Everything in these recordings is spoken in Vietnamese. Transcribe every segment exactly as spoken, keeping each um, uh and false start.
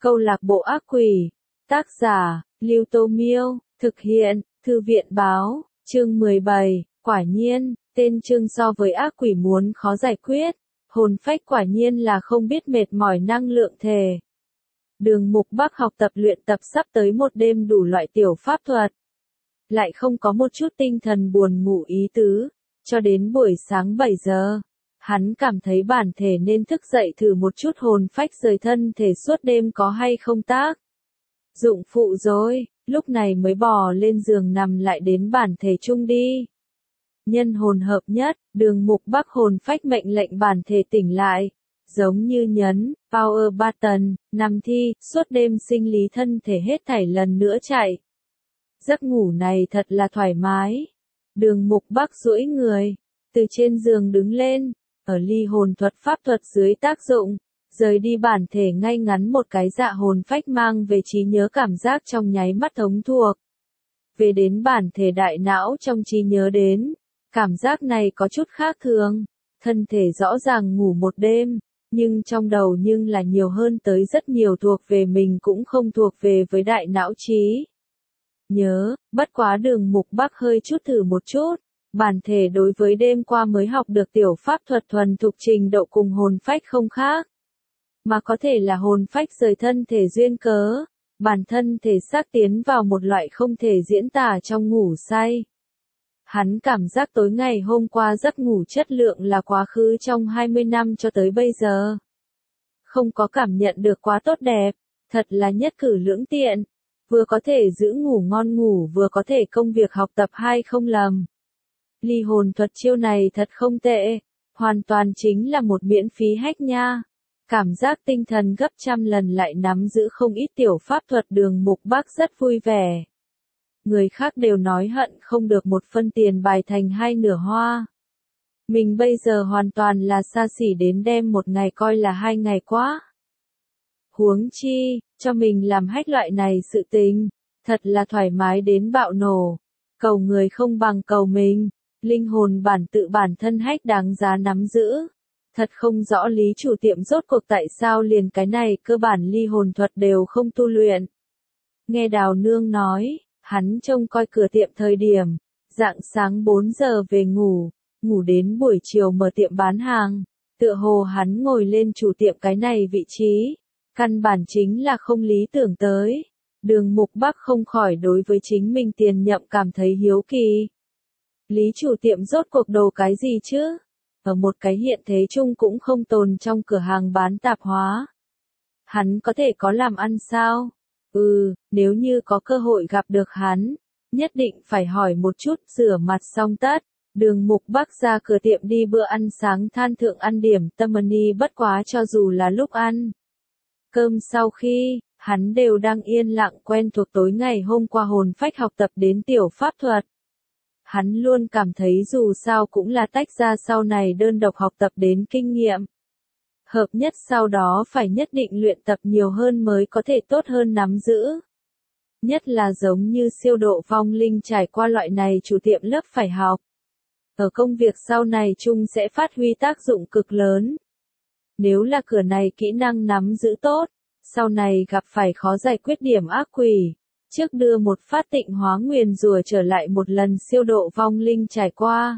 Câu lạc bộ ác quỷ. Tác giả, Lưu Tô Miêu, thực hiện, Thư viện báo, chương mười bảy, quả nhiên, tên chương so với ác quỷ muốn khó giải quyết, hồn phách quả nhiên là không biết mệt mỏi năng lượng thể. Đường Mục Bắc học tập luyện tập sắp tới một đêm đủ loại tiểu pháp thuật. Lại không có một chút tinh thần buồn ngủ ý tứ, cho đến buổi sáng bảy giờ. Hắn cảm thấy bản thể nên thức dậy thử một chút hồn phách rời thân thể suốt đêm có hay không tác dụng phụ rồi, lúc này mới bò lên giường nằm lại đến bản thể chung đi. Nhân hồn hợp nhất, Đường Mục Bắc hồn phách mệnh lệnh bản thể tỉnh lại, giống như nhấn, power button, nằm thi, suốt đêm sinh lý thân thể hết thảy lần nữa chạy. Giấc ngủ này thật là thoải mái. Đường Mục Bắc duỗi người, từ trên giường đứng lên, ở ly hồn thuật pháp thuật dưới tác dụng, rời đi bản thể ngay ngắn một cái dạ hồn phách mang về trí nhớ cảm giác trong nháy mắt thống thuộc. Về đến bản thể đại não trong trí nhớ đến, cảm giác này có chút khác thường, thân thể rõ ràng ngủ một đêm, nhưng trong đầu nhưng là nhiều hơn tới rất nhiều thuộc về mình cũng không thuộc về với đại não trí nhớ, bất quá Đường Mục Bắc hơi chút thử một chút. Bản thể đối với đêm qua mới học được tiểu pháp thuật thuần thục trình độ cùng hồn phách không khác. Mà có thể là hồn phách rời thân thể duyên cớ, bản thân thể xác tiến vào một loại không thể diễn tả trong ngủ say. Hắn cảm giác tối ngày hôm qua giấc ngủ chất lượng là quá khứ trong hai mươi năm cho tới bây giờ. Không có cảm nhận được quá tốt đẹp, thật là nhất cử lưỡng tiện. Vừa có thể giữ ngủ ngon ngủ vừa có thể công việc học tập hai không lầm. Ly hồn thuật chiêu này thật không tệ, hoàn toàn chính là một miễn phí hack nha. Cảm giác tinh thần gấp trăm lần lại nắm giữ không ít tiểu pháp thuật. Đường Mục Bắc rất vui vẻ. Người khác đều nói hận không được một phân tiền bài thành hai nửa hoa. Mình bây giờ hoàn toàn là xa xỉ đến đem một ngày coi là hai ngày quá. Huống chi, cho mình làm hack loại này sự tình, thật là thoải mái đến bạo nổ. Cầu người không bằng cầu mình. Linh hồn bản tự bản thân hack đáng giá nắm giữ. Thật không rõ lý chủ tiệm rốt cuộc tại sao liền cái này cơ bản ly hồn thuật đều không tu luyện. Nghe Đào Nương nói, hắn trông coi cửa tiệm thời điểm, rạng sáng bốn giờ về ngủ, ngủ đến buổi chiều mở tiệm bán hàng, tựa hồ hắn ngồi lên chủ tiệm cái này vị trí, căn bản chính là không lý tưởng tới. Đường Mục Bắc không khỏi đối với chính mình tiền nhậm cảm thấy hiếu kỳ. Lý chủ tiệm rốt cuộc đồ cái gì chứ? Ở một cái hiện thế chung cũng không tồn trong cửa hàng bán tạp hóa. Hắn có thể có làm ăn sao? Ừ, nếu như có cơ hội gặp được hắn, nhất định phải hỏi một chút. Rửa mặt xong tất, Đường Mục Bắc ra cửa tiệm đi bữa ăn sáng than thượng ăn điểm tâm ni bất quá cho dù là lúc ăn cơm sau khi, hắn đều đang yên lặng quen thuộc tối ngày hôm qua hồn phách học tập đến tiểu pháp thuật. Hắn luôn cảm thấy dù sao cũng là tách ra sau này đơn độc học tập đến kinh nghiệm. Hợp nhất sau đó phải nhất định luyện tập nhiều hơn mới có thể tốt hơn nắm giữ. Nhất là giống như siêu độ vong linh trải qua loại này chủ tiệm lớp phải học. Ở công việc sau này chung sẽ phát huy tác dụng cực lớn. Nếu là cửa này kỹ năng nắm giữ tốt, sau này gặp phải khó giải quyết điểm ác quỷ. Trước đưa một phát tịnh hóa nguyền rủa trở lại một lần siêu độ vong linh trải qua.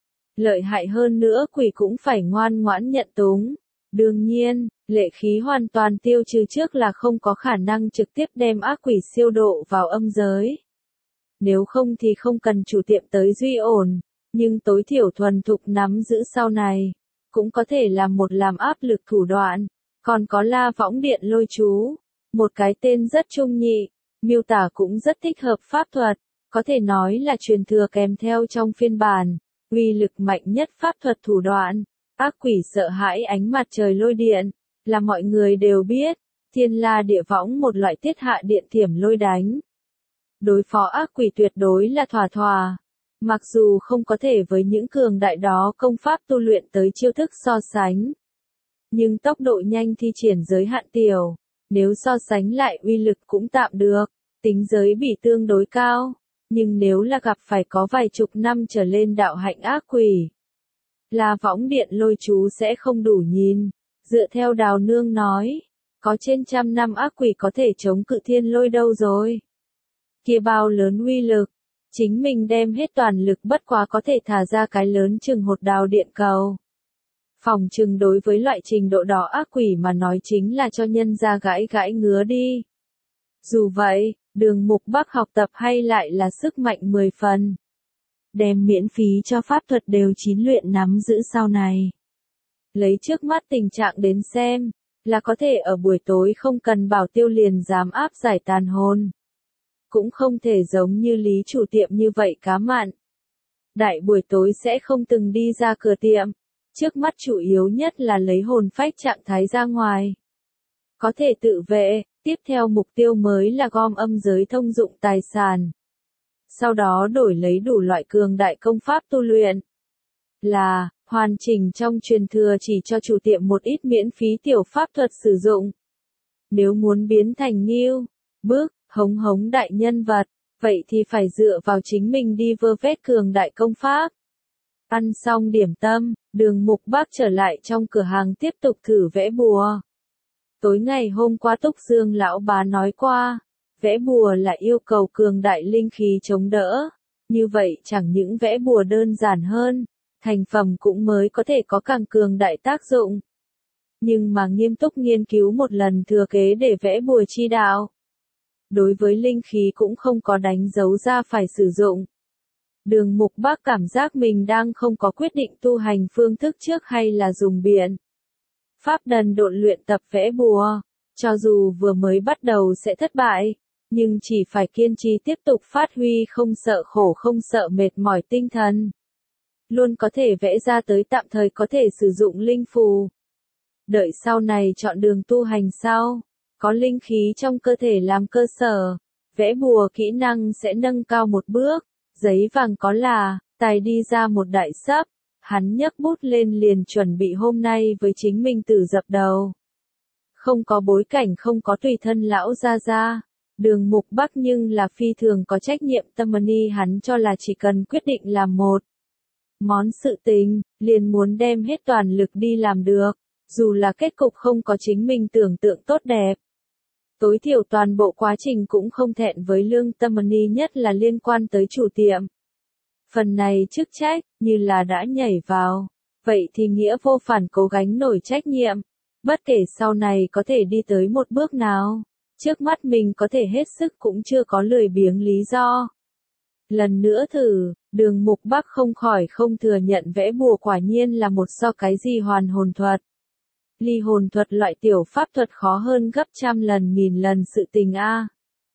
Lợi hại hơn nữa quỷ cũng phải ngoan ngoãn nhận túng. Đương nhiên, lệ khí hoàn toàn tiêu trừ trước là không có khả năng trực tiếp đem ác quỷ siêu độ vào âm giới. Nếu không thì không cần chủ tiệm tới duy ổn, nhưng tối thiểu thuần thục nắm giữ sau này, cũng có thể làm một làm áp lực thủ đoạn. Còn có La Võng Điện Lôi Chú, một cái tên rất trung nhị. Miêu tả cũng rất thích hợp pháp thuật, có thể nói là truyền thừa kèm theo trong phiên bản, uy lực mạnh nhất pháp thuật thủ đoạn. Ác quỷ sợ hãi ánh mặt trời lôi điện, là mọi người đều biết, thiên la địa võng một loại tiết hạ điện thiểm lôi đánh. Đối phó ác quỷ tuyệt đối là thỏa thỏa, mặc dù không có thể với những cường đại đó công pháp tu luyện tới chiêu thức so sánh. Nhưng tốc độ nhanh thi triển giới hạn tiểu. Nếu so sánh lại uy lực cũng tạm được, tính giới bị tương đối cao, nhưng nếu là gặp phải có vài chục năm trở lên đạo hạnh ác quỷ, La Võng Điện Lôi Chú sẽ không đủ nhìn. Dựa theo Đào Nương nói, Có trên trăm năm ác quỷ có thể chống cự thiên lôi đâu rồi. Kia bao lớn uy lực. Chính mình đem hết toàn lực bất quá có thể thả ra cái lớn chừng hột đào điện cầu. Phòng chừng đối với loại trình độ đó ác quỷ mà nói chính là cho nhân ra gãi gãi ngứa đi. Dù vậy, Đường Mục Bắc học tập hay lại là sức mạnh mười phần. Đem miễn phí cho pháp thuật đều chín luyện nắm giữ sau này. Lấy trước mắt tình trạng đến xem, là có thể ở buổi tối không cần bảo tiêu liền dám áp giải tàn hồn. Cũng không thể giống như Lý chủ tiệm như vậy cá mặn. Đại buổi tối sẽ không từng đi ra cửa tiệm. Trước mắt chủ yếu nhất là lấy hồn phách trạng thái ra ngoài. Có thể tự vệ, tiếp theo mục tiêu mới là gom âm giới thông dụng tài sản. Sau đó đổi lấy đủ loại cường đại công pháp tu luyện. Là, hoàn chỉnh trong truyền thừa chỉ cho chủ tiệm một ít miễn phí tiểu pháp thuật sử dụng. Nếu muốn biến thành Nghiêu, Bước, Hống Hống đại nhân vật, vậy thì phải dựa vào chính mình đi vơ vét cường đại công pháp. Ăn xong điểm tâm, Đường Mục Bắc trở lại trong cửa hàng tiếp tục thử vẽ bùa. Tối ngày hôm qua Túc Dương lão bá nói qua, vẽ bùa là yêu cầu cường đại linh khí chống đỡ. Như vậy chẳng những vẽ bùa đơn giản hơn, thành phẩm cũng mới có thể có càng cường đại tác dụng. Nhưng mà nghiêm túc nghiên cứu một lần thừa kế để vẽ bùa chi đạo. Đối với linh khí cũng không có đánh dấu ra phải sử dụng. Đường Mục Bắc cảm giác mình đang không có quyết định tu hành phương thức trước hay là dùng biện pháp đần độn luyện tập vẽ bùa. Cho dù vừa mới bắt đầu sẽ thất bại, nhưng chỉ phải kiên trì tiếp tục phát huy không sợ khổ không sợ mệt mỏi tinh thần. Luôn có thể vẽ ra tới tạm thời có thể sử dụng linh phù. Đợi sau này chọn đường tu hành sau, có linh khí trong cơ thể làm cơ sở, vẽ bùa kỹ năng sẽ nâng cao một bước. Giấy vàng có là, tài đi ra một đại sấp, hắn nhấc bút lên liền chuẩn bị hôm nay với chính mình tự dập đầu. Không có bối cảnh không có tùy thân lão gia gia, Đường Mục Bắc nhưng là phi thường có trách nhiệm tâm ni hắn cho là chỉ cần quyết định làm một món sự tình, liền muốn đem hết toàn lực đi làm được, dù là kết cục không có chính mình tưởng tượng tốt đẹp. Tối thiểu toàn bộ quá trình cũng không thẹn với lương tâm ni nhất là liên quan tới chủ tiệm. Phần này chức trách, như là đã nhảy vào, vậy thì nghĩa vô phản cố gánh nổi trách nhiệm. Bất kể sau này có thể đi tới một bước nào, trước mắt mình có thể hết sức cũng chưa có lười biếng lý do. Lần nữa thử, Đường Mục Bắc không khỏi không thừa nhận vẽ bùa quả nhiên là một so cái gì hoàn hồn thuật. Ly hồn thuật loại tiểu pháp thuật khó hơn gấp trăm lần nghìn lần sự tình a.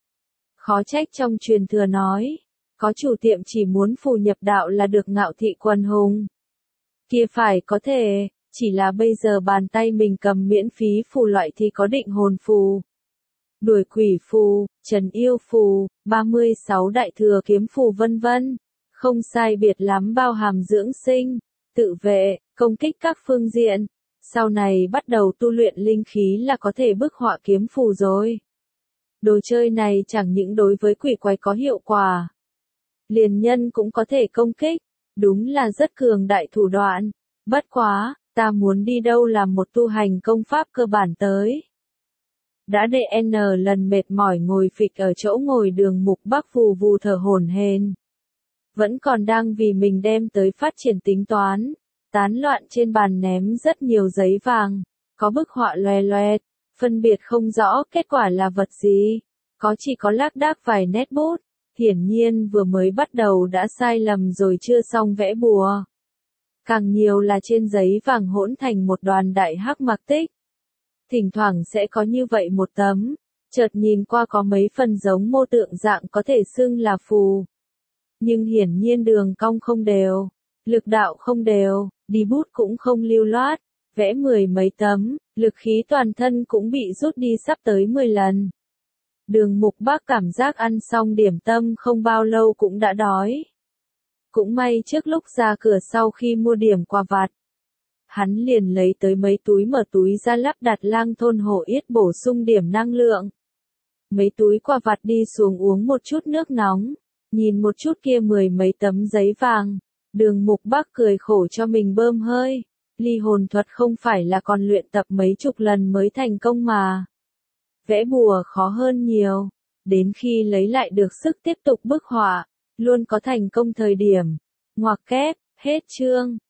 Khó trách trong truyền thừa nói, có chủ tiệm chỉ muốn phù nhập đạo là được ngạo thị quần hùng. Kia phải có thể, chỉ là bây giờ bàn tay mình cầm miễn phí phù loại thì có định hồn phù, đuổi quỷ phù, trần yêu phù, ba mươi sáu đại thừa kiếm phù vân vân, không sai biệt lắm bao hàm dưỡng sinh, tự vệ, công kích các phương diện. Sau này bắt đầu tu luyện linh khí là có thể bức họa kiếm phù rồi. Đồ chơi này chẳng những đối với quỷ quái có hiệu quả, liền nhân cũng có thể công kích, đúng là rất cường đại thủ đoạn. Bất quá, ta muốn đi đâu làm một tu hành công pháp cơ bản tới. Đã đệ N lần mệt mỏi ngồi phịch ở chỗ ngồi Đường Mục Bắc vù vù thở hổn hển. Vẫn còn đang vì mình đem tới phát triển tính toán. Tán loạn trên bàn ném rất nhiều giấy vàng, có bức họa loè loẹt, phân biệt không rõ kết quả là vật gì, có chỉ có lác đác vài nét bút, hiển nhiên vừa mới bắt đầu đã sai lầm rồi chưa xong vẽ bùa. Càng nhiều là trên giấy vàng hỗn thành một đoàn đại hắc mặc tích. Thỉnh thoảng sẽ có như vậy một tấm, chợt nhìn qua có mấy phần giống mô tượng dạng có thể xưng là phù. Nhưng hiển nhiên đường cong không đều, lực đạo không đều, đi bút cũng không lưu loát, vẽ mười mấy tấm, lực khí toàn thân cũng bị rút đi sắp tới mười lần. Đường Mục Bắc cảm giác ăn xong điểm tâm không bao lâu cũng đã đói. Cũng may trước lúc ra cửa sau khi mua điểm quà vặt, hắn liền lấy tới mấy túi mở túi ra lắp đặt Lang Thôn Hổ Yết bổ sung điểm năng lượng. Mấy túi quà vặt đi xuống uống một chút nước nóng, nhìn một chút kia mười mấy tấm giấy vàng. Đường Mục Bắc cười khổ cho mình bơm hơi, ly hồn thuật không phải là còn luyện tập mấy chục lần mới thành công mà. Vẽ bùa khó hơn nhiều. Đến khi lấy lại được sức tiếp tục bức họa, luôn có thành công thời điểm. Ngoặc kép, hết chương.